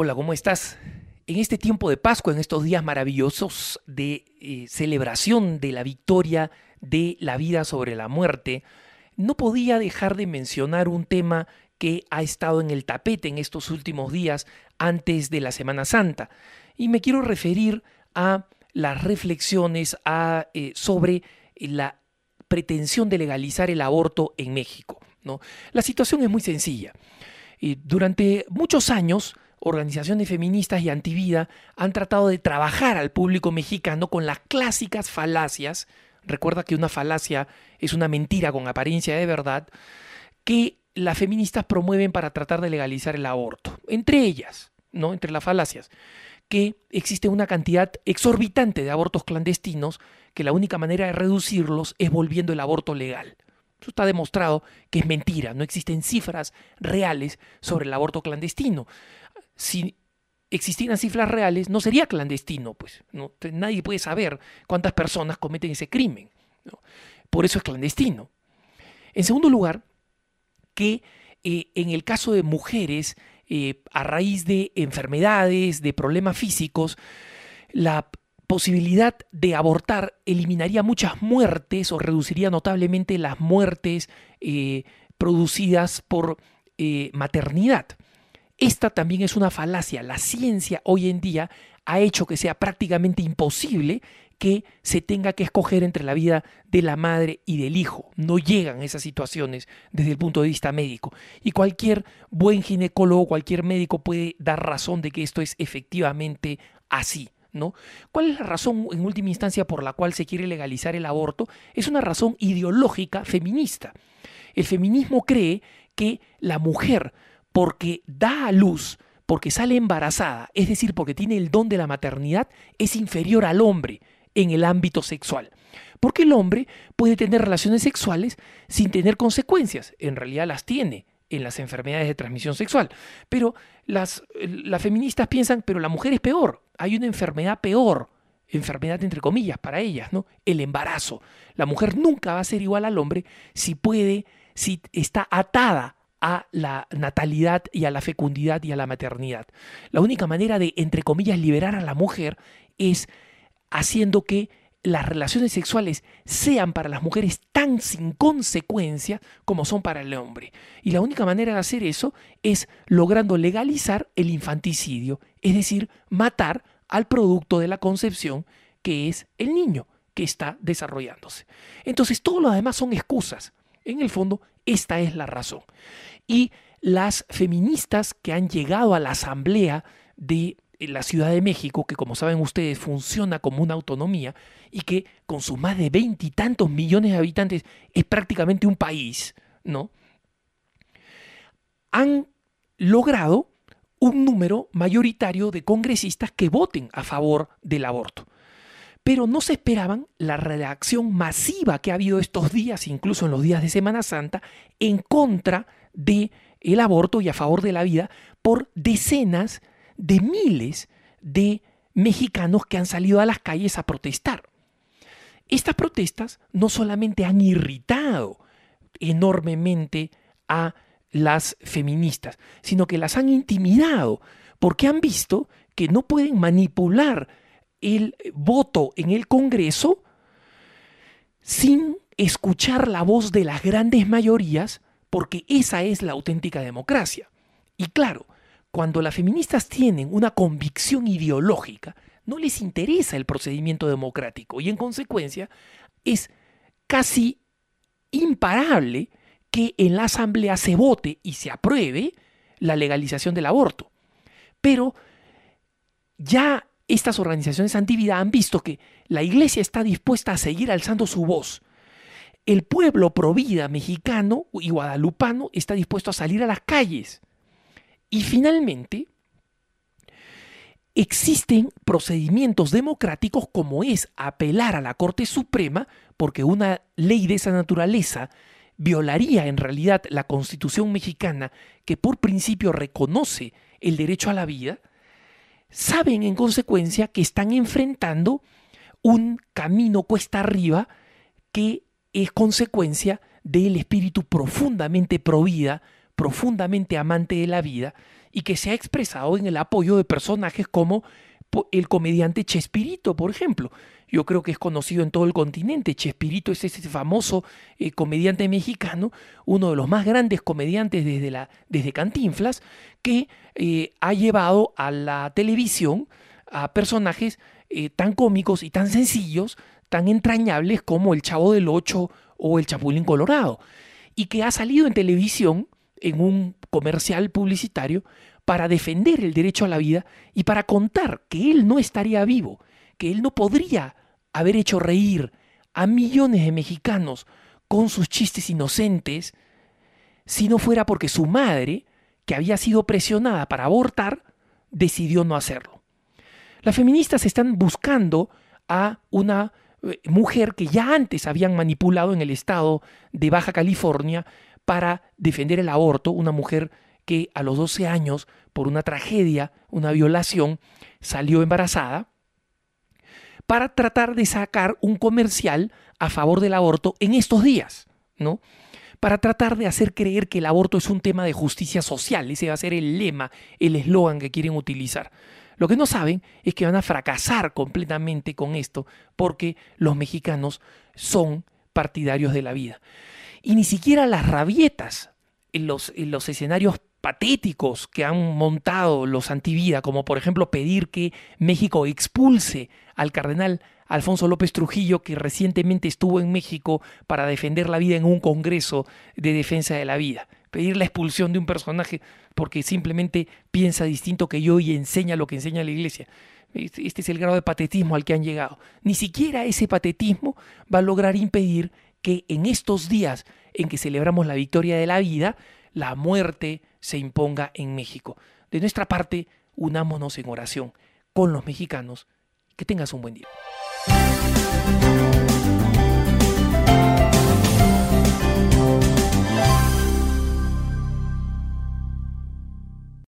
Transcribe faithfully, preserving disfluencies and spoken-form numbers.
Hola, ¿cómo estás? En este tiempo de Pascua, en estos días maravillosos de eh, celebración de la victoria de la vida sobre la muerte, no podía dejar de mencionar un tema que ha estado en el tapete en estos últimos días antes de la Semana Santa. Y me quiero referir a las reflexiones a, eh, sobre la pretensión de legalizar el aborto en México, ¿no? La situación es muy sencilla. Eh, durante muchos años, organizaciones feministas y antivida han tratado de trabajar al público mexicano con las clásicas falacias. Recuerda que una falacia es una mentira con apariencia de verdad que las feministas promueven para tratar de legalizar el aborto. Entre ellas, ¿no? Entre las falacias, que existe una cantidad exorbitante de abortos clandestinos que la única manera de reducirlos es volviendo el aborto legal. Eso está demostrado que es mentira, no existen cifras reales sobre el aborto clandestino. Si existieran cifras reales, no sería clandestino, pues, ¿no? Nadie puede saber cuántas personas cometen ese crimen, ¿no? Por eso es clandestino. En segundo lugar, que eh, en el caso de mujeres, eh, a raíz de enfermedades, de problemas físicos, la posibilidad de abortar eliminaría muchas muertes o reduciría notablemente las muertes eh, producidas por eh, maternidad. Esta también es una falacia. La ciencia hoy en día ha hecho que sea prácticamente imposible que se tenga que escoger entre la vida de la madre y del hijo. No llegan esas situaciones desde el punto de vista médico. Y cualquier buen ginecólogo, cualquier médico puede dar razón de que esto es efectivamente así, ¿no? ¿Cuál es la razón en última instancia por la cual se quiere legalizar el aborto? Es una razón ideológica feminista. El feminismo cree que la mujer, porque da a luz, porque sale embarazada, es decir, porque tiene el don de la maternidad, es inferior al hombre en el ámbito sexual. Porque el hombre puede tener relaciones sexuales sin tener consecuencias. En realidad las tiene en las enfermedades de transmisión sexual. Pero las, las feministas piensan, pero la mujer es peor. Hay una enfermedad peor, enfermedad entre comillas para ellas, ¿no? El embarazo. La mujer nunca va a ser igual al hombre si puede, si está atada a la natalidad y a la fecundidad y a la maternidad. La única manera de, entre comillas, liberar a la mujer es haciendo que las relaciones sexuales sean para las mujeres tan sin consecuencia como son para el hombre. Y la única manera de hacer eso es logrando legalizar el infanticidio, es decir, matar al producto de la concepción que es el niño que está desarrollándose. Entonces, todo lo demás son excusas. En el fondo, esta es la razón. Y las feministas que han llegado a la Asamblea de la Ciudad de México, que como saben ustedes funciona como una autonomía y que con sus más de veintitantos millones de habitantes es prácticamente un país, ¿no? Han logrado un número mayoritario de congresistas que voten a favor del aborto. Pero no se esperaban la reacción masiva que ha habido estos días, incluso en los días de Semana Santa, en contra del aborto y a favor de la vida por decenas de miles de mexicanos que han salido a las calles a protestar. Estas protestas no solamente han irritado enormemente a las feministas, sino que las han intimidado porque han visto que no pueden manipular el voto en el Congreso sin escuchar la voz de las grandes mayorías, porque esa es la auténtica democracia. Y claro, cuando las feministas tienen una convicción ideológica, no les interesa el procedimiento democrático y en consecuencia es casi imparable que en la Asamblea se vote y se apruebe la legalización del aborto. Pero ya estas organizaciones antivida han visto que la Iglesia está dispuesta a seguir alzando su voz. El pueblo provida mexicano y guadalupano está dispuesto a salir a las calles. Y finalmente, existen procedimientos democráticos como es apelar a la Corte Suprema, porque una ley de esa naturaleza violaría en realidad la Constitución mexicana, que por principio reconoce el derecho a la vida. Saben en consecuencia que están enfrentando un camino cuesta arriba que es consecuencia del espíritu profundamente pro vida, profundamente amante de la vida y que se ha expresado en el apoyo de personajes como el comediante Chespirito, por ejemplo. Yo creo que es conocido en todo el continente. Chespirito es ese famoso eh, comediante mexicano, uno de los más grandes comediantes desde, la, desde Cantinflas, que eh, ha llevado a la televisión a personajes eh, tan cómicos y tan sencillos, tan entrañables como el Chavo del Ocho o el Chapulín Colorado, y que ha salido en televisión en un comercial publicitario para defender el derecho a la vida y para contar que él no estaría vivo, que él no podría haber hecho reír a millones de mexicanos con sus chistes inocentes si no fuera porque su madre, que había sido presionada para abortar, decidió no hacerlo. Las feministas están buscando a una mujer que ya antes habían manipulado en el estado de Baja California para defender el aborto, una mujer que a los doce años, por una tragedia, una violación, salió embarazada, para tratar de sacar un comercial a favor del aborto en estos días, ¿no? Para tratar de hacer creer que el aborto es un tema de justicia social. Ese va a ser el lema, el eslogan que quieren utilizar. Lo que no saben es que van a fracasar completamente con esto porque los mexicanos son partidarios de la vida. Y ni siquiera las rabietas en los, en los escenarios patéticos que han montado los antivida, como por ejemplo pedir que México expulse al cardenal Alfonso López Trujillo, que recientemente estuvo en México para defender la vida en un congreso de defensa de la vida. Pedir la expulsión de un personaje porque simplemente piensa distinto que yo y enseña lo que enseña la iglesia. Este es el grado de patetismo al que han llegado. Ni siquiera ese patetismo va a lograr impedir que en estos días en que celebramos la victoria de la vida, la muerte se imponga en México. De nuestra parte, unámonos en oración con los mexicanos. Que tengas un buen día.